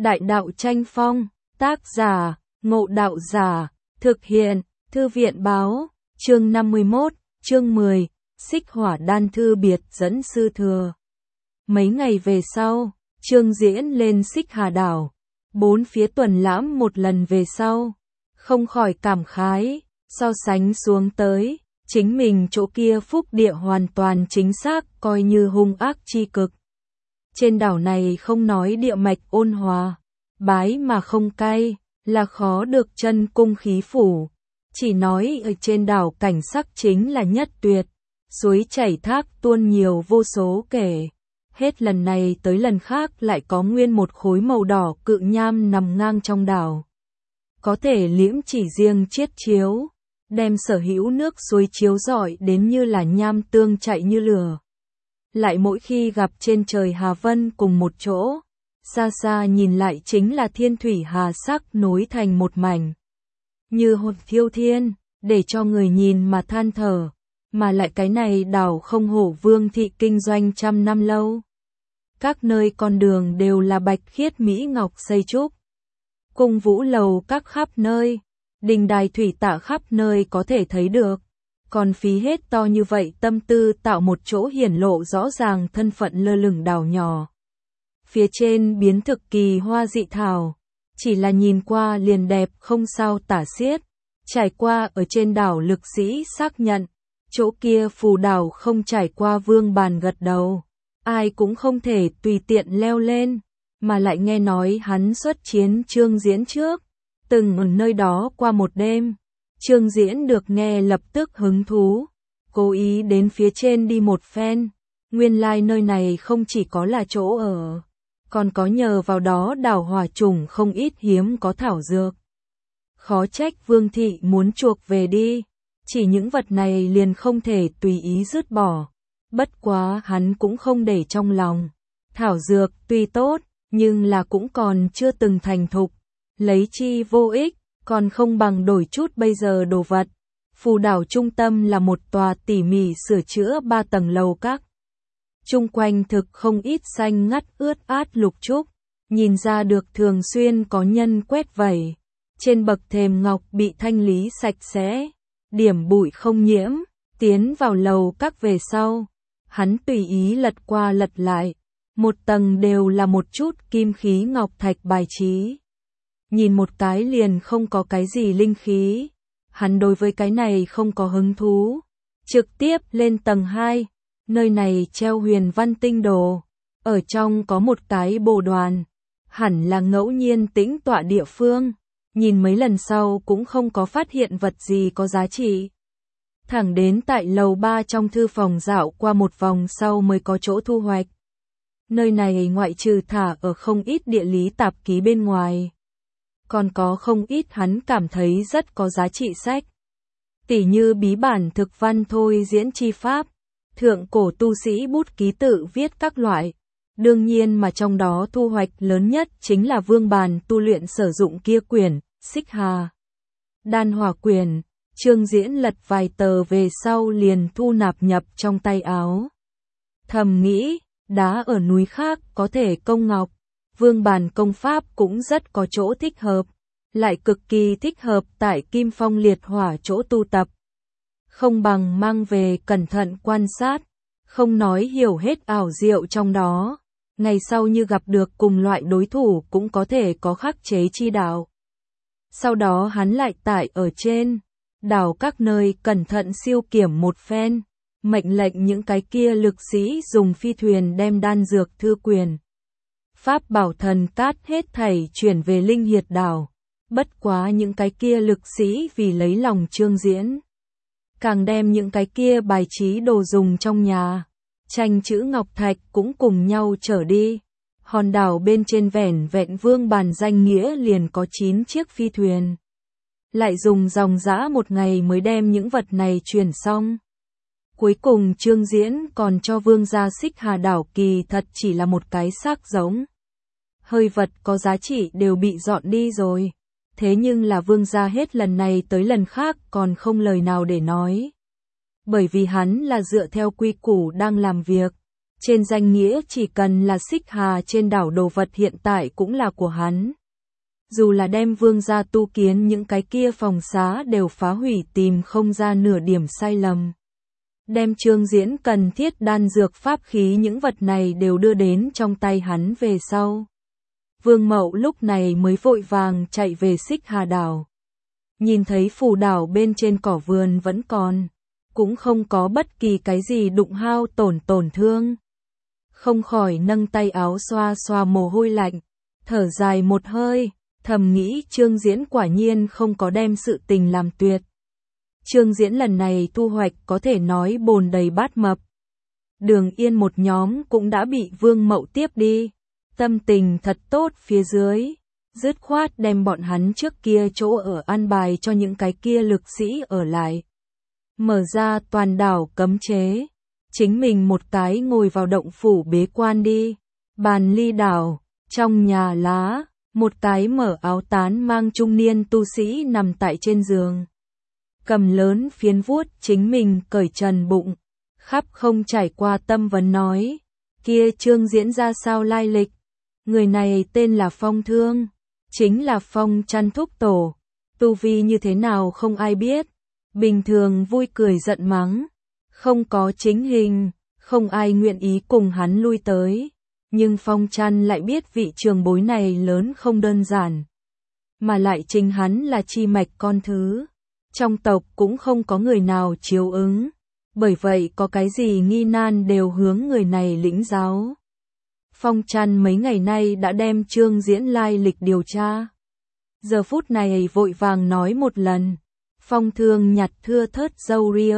Đại đạo tranh phong, tác giả, Ngộ Đạo Giả, thực hiện, Thư viện báo, chương 51, chương 10, Xích Hỏa Đan Thư biệt dẫn sư thừa. Mấy ngày về sau, Trương Diễn lên Xích Hà Đảo, bốn phía tuần lãm một lần về sau, không khỏi cảm khái, so sánh xuống tới, chính mình chỗ kia phúc địa hoàn toàn chính xác coi như hung ác chi cực. Trên đảo này không nói địa mạch ôn hòa, bái mà không cay, là khó được chân cung khí phủ. Chỉ nói ở trên đảo cảnh sắc chính là nhất tuyệt, suối chảy thác tuôn nhiều vô số kể. Hết lần này tới lần khác lại có nguyên một khối màu đỏ cự nham nằm ngang trong đảo. Có thể liễm chỉ riêng chiết chiếu, đem sở hữu nước suối chiếu rọi đến như là nham tương chạy như lửa. Lại mỗi khi gặp trên trời hà vân cùng một chỗ, xa xa nhìn lại chính là thiên thủy hà sắc nối thành một mảnh. Như hồn thiêu thiên, để cho người nhìn mà than thở, mà lại cái này đảo không hổ Vương thị kinh doanh trăm năm lâu. Các nơi con đường đều là bạch khiết mỹ ngọc xây trúc. Cung vũ lầu các khắp nơi, đình đài thủy tạ khắp nơi có thể thấy được. Còn phí hết to như vậy tâm tư tạo một chỗ hiển lộ rõ ràng thân phận lơ lửng đảo nhỏ. Phía trên biến thực kỳ hoa dị thảo, chỉ là nhìn qua liền đẹp không sao tả xiết. Trải qua ở trên đảo lực sĩ xác nhận, chỗ kia phù đảo không trải qua vương bàn gật đầu. Ai cũng không thể tùy tiện leo lên, mà lại nghe nói hắn xuất chiến Trương Diễn trước, từng ở nơi đó qua một đêm. Trương Diễn được nghe lập tức hứng thú, cố ý đến phía trên đi một phen. Nguyên lai nơi này không chỉ có là chỗ ở, còn có nhờ vào đó đảo hỏa trùng không ít hiếm có thảo dược. Khó trách Vương thị muốn chuộc về đi, chỉ những vật này liền không thể tùy ý dứt bỏ. Bất quá hắn cũng không để trong lòng. Thảo dược tuy tốt, nhưng là cũng còn chưa từng thành thục. Lấy chi vô ích, còn không bằng đổi chút bây giờ đồ vật. Phù đảo trung tâm là một tòa tỉ mỉ sửa chữa 3 tầng lầu các. Chung quanh thực không ít xanh ngắt ướt át lục trúc, nhìn ra được thường xuyên có nhân quét vẩy. Trên bậc thềm ngọc bị thanh lý sạch sẽ, điểm bụi không nhiễm. Tiến vào lầu các về sau, hắn tùy ý lật qua lật lại, một tầng đều là một chút kim khí ngọc thạch bài trí. Nhìn một cái liền không có cái gì linh khí, hắn đối với cái này không có hứng thú. Trực tiếp lên tầng 2, nơi này treo huyền văn tinh đồ, ở trong có một cái bồ đoàn, hẳn là ngẫu nhiên tĩnh tọa địa phương, nhìn mấy lần sau cũng không có phát hiện vật gì có giá trị. Thẳng đến tại lầu 3 trong thư phòng dạo qua một vòng sau mới có chỗ thu hoạch. Nơi này ngoại trừ thả ở không ít địa lý tạp ký bên ngoài, còn có không ít hắn cảm thấy rất có giá trị sách. Tỉ như bí bản thực văn thôi diễn chi pháp, thượng cổ tu sĩ bút ký tự viết các loại. Đương nhiên mà trong đó thu hoạch lớn nhất chính là vương bàn tu luyện sử dụng kia quyển, Xích Hà Đan Hỏa Quyển. Trương Diễn lật vài tờ về sau liền thu nạp nhập trong tay áo. Thầm nghĩ, đá ở núi khác có thể công ngọc, vương bàn công pháp cũng rất có chỗ thích hợp, lại cực kỳ thích hợp tại Kim Phong liệt hỏa chỗ tu tập. Không bằng mang về cẩn thận quan sát, không nói hiểu hết ảo diệu trong đó, ngày sau như gặp được cùng loại đối thủ cũng có thể có khắc chế chi đạo. Sau đó hắn lại tại ở trên đảo các nơi cẩn thận siêu kiểm một phen, mệnh lệnh những cái kia lực sĩ dùng phi thuyền đem đan dược thư quyền. Pháp bảo thần cát hết thảy chuyển về Linh Hiệt đảo, bất quá những cái kia lực sĩ vì lấy lòng Trương Diễn, càng đem những cái kia bài trí đồ dùng trong nhà, tranh chữ ngọc thạch cũng cùng nhau trở đi. Hòn đảo bên trên vẻn vẹn vương bàn danh nghĩa liền có 9 chiếc phi thuyền. Lại dùng dòng dã một ngày mới đem những vật này chuyển xong. Cuối cùng Trương Diễn còn cho vương gia Xích Hà đảo kỳ thật chỉ là một cái xác giống. Hơi vật có giá trị đều bị dọn đi rồi. Thế nhưng là vương gia hết lần này tới lần khác còn không lời nào để nói. Bởi vì hắn là dựa theo quy củ đang làm việc. Trên danh nghĩa chỉ cần là Xích Hà trên đảo đồ vật hiện tại cũng là của hắn. Dù là đem vương gia tu kiến những cái kia phòng xá đều phá hủy tìm không ra nửa điểm sai lầm. Đem Trương Diễn cần thiết đan dược pháp khí những vật này đều đưa đến trong tay hắn về sau. Vương Mậu lúc này mới vội vàng chạy về Xích Hà đảo. Nhìn thấy phù đảo bên trên cỏ vườn vẫn còn, cũng không có bất kỳ cái gì đụng hao tổn thương. Không khỏi nâng tay áo xoa xoa mồ hôi lạnh, thở dài một hơi, thầm nghĩ Trương Diễn quả nhiên không có đem sự tình làm tuyệt. Trương Diễn lần này thu hoạch có thể nói bồn đầy bát mập. Đường Yên một nhóm cũng đã bị Vương Mậu tiếp đi, tâm tình thật tốt phía dưới, dứt khoát đem bọn hắn trước kia chỗ ở an bài cho những cái kia lực sĩ ở lại. Mở ra toàn đảo cấm chế, chính mình một cái ngồi vào động phủ bế quan đi. Bàn ly đảo, trong nhà lá, một cái mở áo tán mang trung niên tu sĩ nằm tại trên giường. Cầm lớn phiến vuốt chính mình cởi trần bụng, khắp không trải qua tâm vấn nói, kia Trương Diễn ra sao lai lịch. Người này tên là Phong Thương, chính là Phong Chăn thúc tổ, tu vi như thế nào không ai biết, bình thường vui cười giận mắng, không có chính hình, không ai nguyện ý cùng hắn lui tới, nhưng Phong Chăn lại biết vị trường bối này lớn không đơn giản, mà lại chính hắn là chi mạch con thứ, trong tộc cũng không có người nào chiếu ứng, bởi vậy có cái gì nghi nan đều hướng người này lĩnh giáo. Phong Chăn mấy ngày nay đã đem Trương Diễn lai lịch điều tra. Giờ phút này vội vàng nói một lần. Phong Thương nhặt thưa thớt râu ria,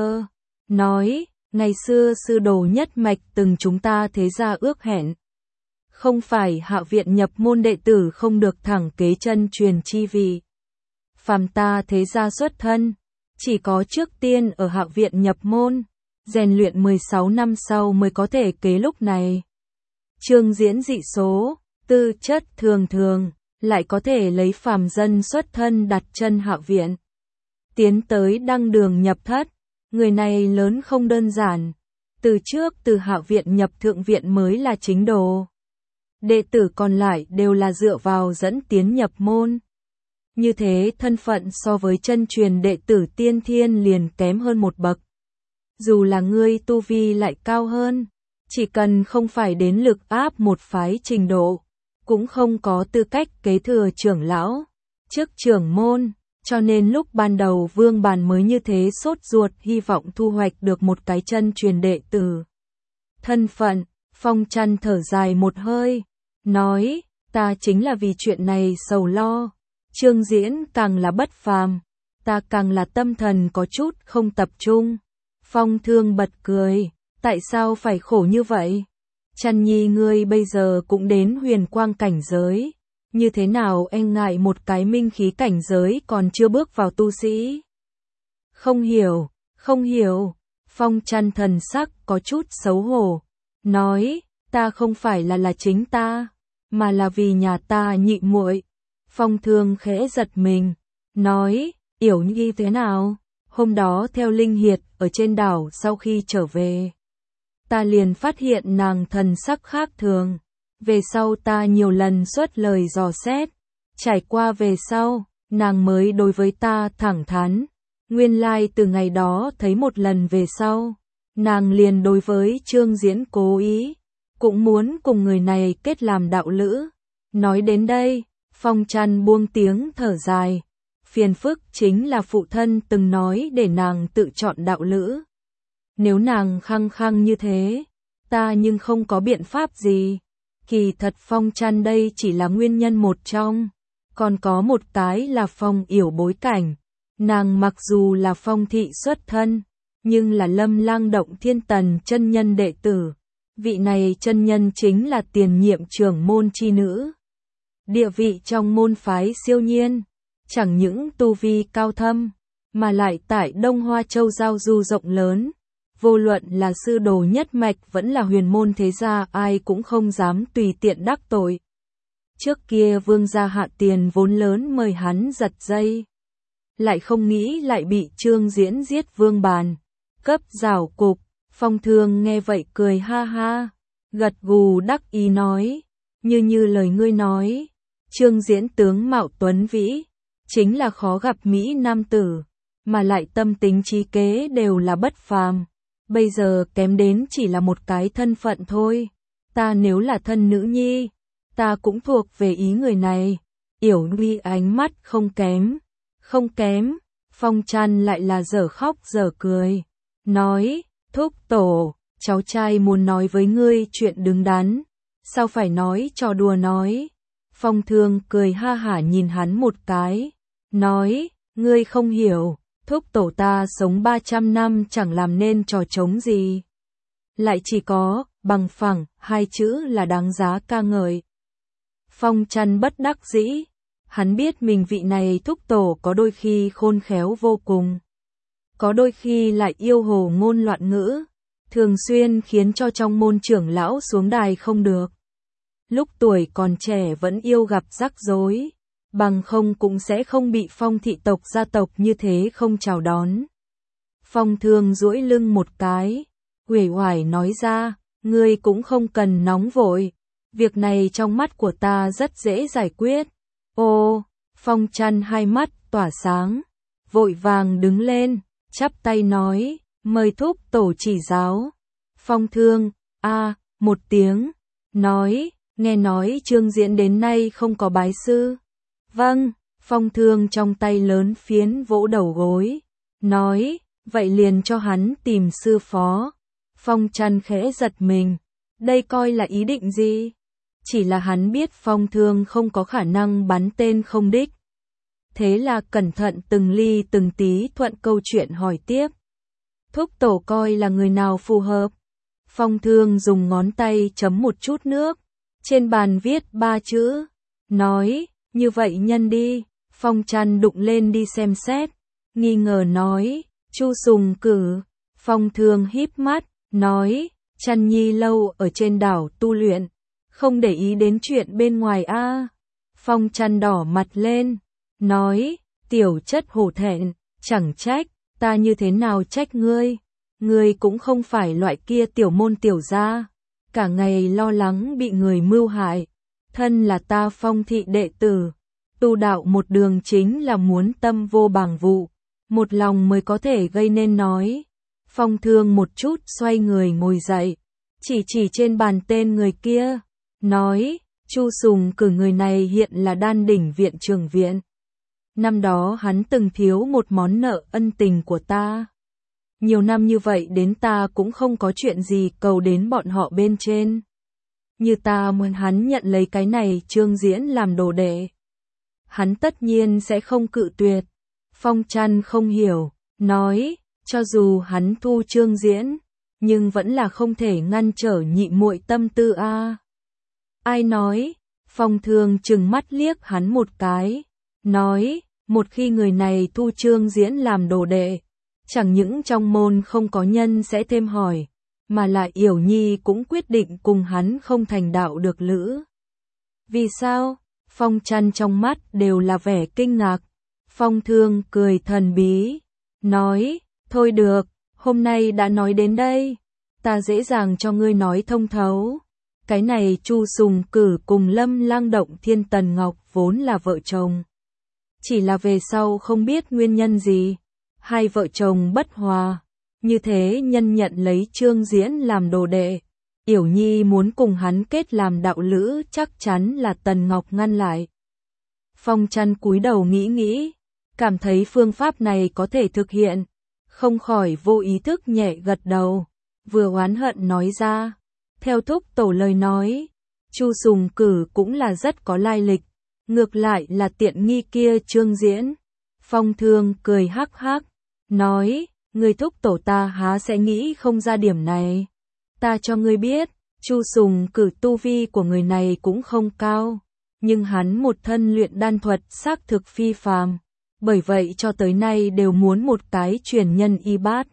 nói, ngày xưa sư đồ nhất mạch từng chúng ta thế gia ước hẹn. Không phải Hạ viện nhập môn đệ tử không được thẳng kế chân truyền chi vị. Phàm ta thế gia xuất thân, chỉ có trước tiên ở Hạ viện nhập môn, rèn luyện 16 năm sau mới có thể kế lúc này. Trương Diễn dị số, tư chất thường thường, lại có thể lấy phàm dân xuất thân đặt chân Hạ viện. Tiến tới đăng đường nhập thất, người này lớn không đơn giản. Từ trước từ Hạ viện nhập thượng viện mới là chính đồ. Đệ tử còn lại đều là dựa vào dẫn tiến nhập môn. Như thế thân phận so với chân truyền đệ tử tiên thiên liền kém hơn một bậc. Dù là ngươi tu vi lại cao hơn, chỉ cần không phải đến lực áp một phái trình độ, cũng không có tư cách kế thừa trưởng lão, chức trưởng môn, cho nên lúc ban đầu Vương Bàn mới như thế sốt ruột hy vọng thu hoạch được một cái chân truyền đệ tử. Thân phận, Phong Chăn thở dài một hơi, nói, ta chính là vì chuyện này sầu lo, Trương Diễn càng là bất phàm, ta càng là tâm thần có chút không tập trung. Phong Thương bật cười, tại sao phải khổ như vậy? Chăn nhi ngươi bây giờ cũng đến huyền quang cảnh giới, như thế nào e ngại một cái minh khí cảnh giới còn chưa bước vào tu sĩ? Không hiểu, Phong Chăn thần sắc có chút xấu hổ, nói, ta không phải là chính ta, mà là vì nhà ta nhị muội. Phong Thương khẽ giật mình, nói, Yểu Nhi thế nào? Hôm đó theo Linh Hiệt ở trên đảo sau khi trở về, ta liền phát hiện nàng thần sắc khác thường. Về sau ta nhiều lần xuất lời dò xét, trải qua về sau, nàng mới đối với ta thẳng thắn. Nguyên lai từ ngày đó thấy một lần về sau, nàng liền đối với Trương Diễn cố ý, cũng muốn cùng người này kết làm đạo lữ. Nói đến đây, Phong Chăn buông tiếng thở dài. Phiền phức chính là phụ thân từng nói để nàng tự chọn đạo lữ. Nếu nàng khăng khăng như thế, ta nhưng không có biện pháp gì. Kỳ thật Phong Chăn đây chỉ là nguyên nhân một trong, còn có một cái là Phong Yểu bối cảnh. Nàng mặc dù là Phong thị xuất thân, nhưng là Lâm Lang Động Thiên Tần chân nhân đệ tử. Vị này chân nhân chính là tiền nhiệm trưởng môn chi nữ. Địa vị trong môn phái siêu nhiên, chẳng những tu vi cao thâm, mà lại tại Đông Hoa Châu giao du rộng lớn. Vô luận là sư đồ nhất mạch vẫn là huyền môn thế gia ai cũng không dám tùy tiện đắc tội. Trước kia Vương gia hạ tiền vốn lớn mời hắn giật dây. Lại không nghĩ lại bị Trương Diễn giết Vương Bàn. Cấp giảo cục, Phong Thương nghe vậy cười ha ha. gật gù đắc ý nói, như lời ngươi nói, Trương Diễn tướng mạo tuấn vĩ, chính là khó gặp mỹ nam tử, mà lại tâm tính trí kế đều là bất phàm. Bây giờ kém đến chỉ là một cái thân phận thôi. Ta nếu là thân nữ nhi, ta cũng thuộc về ý người này. Yểu Nhi ánh mắt không kém. Không kém, Phong Trăn lại là dở khóc dở cười. Nói, thúc tổ, cháu trai muốn nói với ngươi chuyện đứng đắn. Sao phải nói trò đùa nói. Phong Thương cười ha hả nhìn hắn một cái. Nói, ngươi không hiểu, thúc tổ ta sống 300 năm chẳng làm nên trò trống gì. Lại chỉ có, bằng phẳng, hai chữ là đáng giá ca ngợi. Phong Trăn bất đắc dĩ. Hắn biết mình vị này thúc tổ có đôi khi khôn khéo vô cùng. Có đôi khi lại yêu hồ ngôn loạn ngữ. Thường xuyên khiến cho trong môn trưởng lão xuống đài không được. Lúc tuổi còn trẻ vẫn yêu gặp rắc rối. Bằng không cũng sẽ không bị Phong thị tộc gia tộc như thế không chào đón. Phong Thương duỗi lưng một cái. Uể oải nói ra, ngươi cũng không cần nóng vội. Việc này trong mắt của ta rất dễ giải quyết. Ô, Phong Trăn hai mắt tỏa sáng, vội vàng đứng lên, chắp tay nói, mời thúc tổ chỉ giáo. Phong Thương, một tiếng, nói, nghe nói Trương Diễn đến nay không có bái sư. Vâng, Phong Thương trong tay lớn phiến vỗ đầu gối, nói, vậy liền cho hắn tìm sư phó. Phong Trăn khẽ giật mình, đây coi là ý định gì? Chỉ là hắn biết Phong Thương không có khả năng bắn tên không đích. Thế là cẩn thận từng ly từng tí thuận câu chuyện hỏi tiếp. Thúc tổ coi là người nào phù hợp? Phong Thương dùng ngón tay chấm một chút nước. Trên bàn viết 3 chữ. Nói, như vậy nhân đi. Phong Trăn đụng lên đi xem xét. Nghi ngờ nói, Chu Sùng Cử. Phong Thương híp mắt, nói, Trăn Nhi lâu ở trên đảo tu luyện. Không để ý đến chuyện bên ngoài a. Phong Trăn đỏ mặt lên, nói, tiểu chất hổ thẹn, chẳng trách, ta như thế nào trách ngươi. Ngươi cũng không phải loại kia tiểu môn tiểu gia, cả ngày lo lắng bị người mưu hại. Thân là ta Phong thị đệ tử, tu đạo một đường chính là muốn tâm vô bàng vụ, một lòng mới có thể gây nên nói. Phong Thương một chút xoay người ngồi dậy, chỉ trên bàn tên người kia. Nói, Chu Sùng Cử người này hiện là đan đỉnh viện trưởng viện. Năm đó hắn từng thiếu một món nợ ân tình của ta. Nhiều năm như vậy đến ta cũng không có chuyện gì cầu đến bọn họ bên trên. Như ta muốn hắn nhận lấy cái này Trương Diễn làm đồ đệ. Hắn tất nhiên sẽ không cự tuyệt. Phong Trăn không hiểu, nói, cho dù hắn thu Trương Diễn, nhưng vẫn là không thể ngăn trở nhị muội tâm tư a. Ai nói? Phong Thương trừng mắt liếc hắn một cái, nói, một khi người này thu Trương Diễn làm đồ đệ, chẳng những trong môn không có nhân sẽ thêm hỏi, mà lại Yểu Nhi cũng quyết định cùng hắn không thành đạo được lữ. Vì sao? Phong Trăn trong mắt đều là vẻ kinh ngạc. Phong Thương cười thần bí, nói, thôi được, hôm nay đã nói đến đây, ta dễ dàng cho ngươi nói thông thấu. Cái này Chu Sùng Cử cùng Lâm Lang Động Thiên Tần Ngọc vốn là vợ chồng. Chỉ là về sau không biết nguyên nhân gì, hai vợ chồng bất hòa, như thế nhân nhận lấy Trương Diễn làm đồ đệ. Yểu Nhi muốn cùng hắn kết làm đạo lữ chắc chắn là Tần Ngọc ngăn lại. Phong Trăn cúi đầu nghĩ, cảm thấy phương pháp này có thể thực hiện, không khỏi vô ý thức nhẹ gật đầu, vừa oán hận nói ra. Theo thúc tổ lời nói, Chu Sùng Cử cũng là rất có lai lịch, ngược lại là tiện nghi kia Trương Diễn. Phong Thương cười hắc hắc, nói, người thúc tổ ta há sẽ nghĩ không ra điểm này. Ta cho ngươi biết, Chu Sùng Cử tu vi của người này cũng không cao, nhưng hắn một thân luyện đan thuật xác thực phi phàm, bởi vậy cho tới nay đều muốn một cái truyền nhân y bát.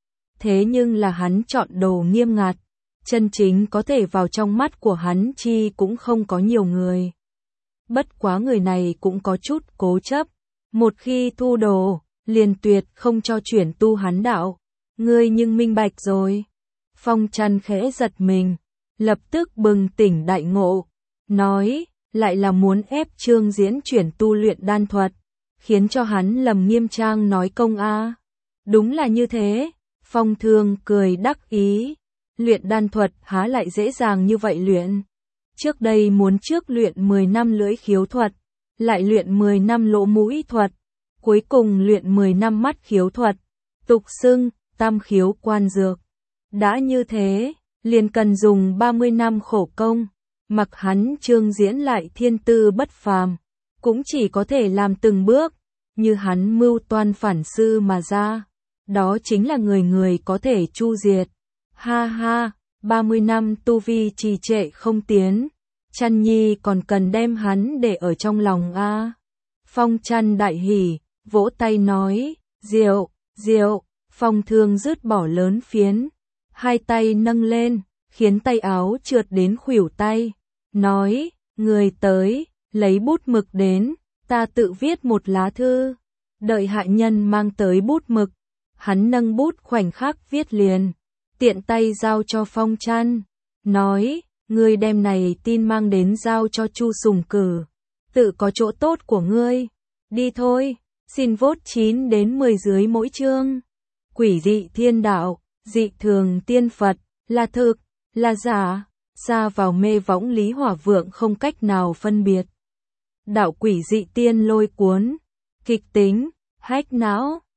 Thế nhưng là hắn chọn đồ nghiêm ngặt, chân chính có thể vào trong mắt của hắn chi cũng không có nhiều người. Bất quá người này cũng có chút cố chấp, một khi thu đồ, liền tuyệt không cho chuyển tu hắn đạo. Ngươi nhưng minh bạch rồi. Phong Trăn khẽ giật mình, lập tức bừng tỉnh đại ngộ, nói, lại là muốn ép Trương Diễn chuyển tu luyện đan thuật, khiến cho hắn lầm nghiêm trang nói công a. Đúng là như thế, Phong Thương cười đắc ý, luyện đan thuật há lại dễ dàng như vậy luyện. Trước đây muốn trước luyện 10 năm lưỡi khiếu thuật, lại luyện 10 năm lỗ mũi thuật, cuối cùng luyện 10 năm mắt khiếu thuật, tục xưng tam khiếu quan dược. Đã như thế, liền cần dùng 30 năm khổ công, mặc hắn Trương Diễn lại thiên tư bất phàm, cũng chỉ có thể làm từng bước, như hắn mưu toan phản sư mà ra, đó chính là người người có thể chu diệt. Ha ha, 30 năm tu vi trì trệ không tiến, Chăn Nhi còn cần đem hắn để ở trong lòng a. Phong Chăn đại hỉ, vỗ tay nói, diệu, diệu. Phong Thương dứt bỏ lớn phiến, hai tay nâng lên, khiến tay áo trượt đến khuỷu tay, nói, người tới, lấy bút mực đến, ta tự viết một lá thư. Đợi hạ nhân mang tới bút mực, hắn nâng bút khoảnh khắc viết liền, tiện tay giao cho Phong Chăn, nói, ngươi đem này tin mang đến giao cho Chu Sùng Cử, tự có chỗ tốt của ngươi. Đi thôi, xin vote 9 đến 10 dưới mỗi chương. Quỷ dị thiên đạo, dị thường tiên Phật, là thực, là giả, xa vào mê võng Lý Hỏa Vượng không cách nào phân biệt. Đạo quỷ dị tiên lôi cuốn, kịch tính, hách não.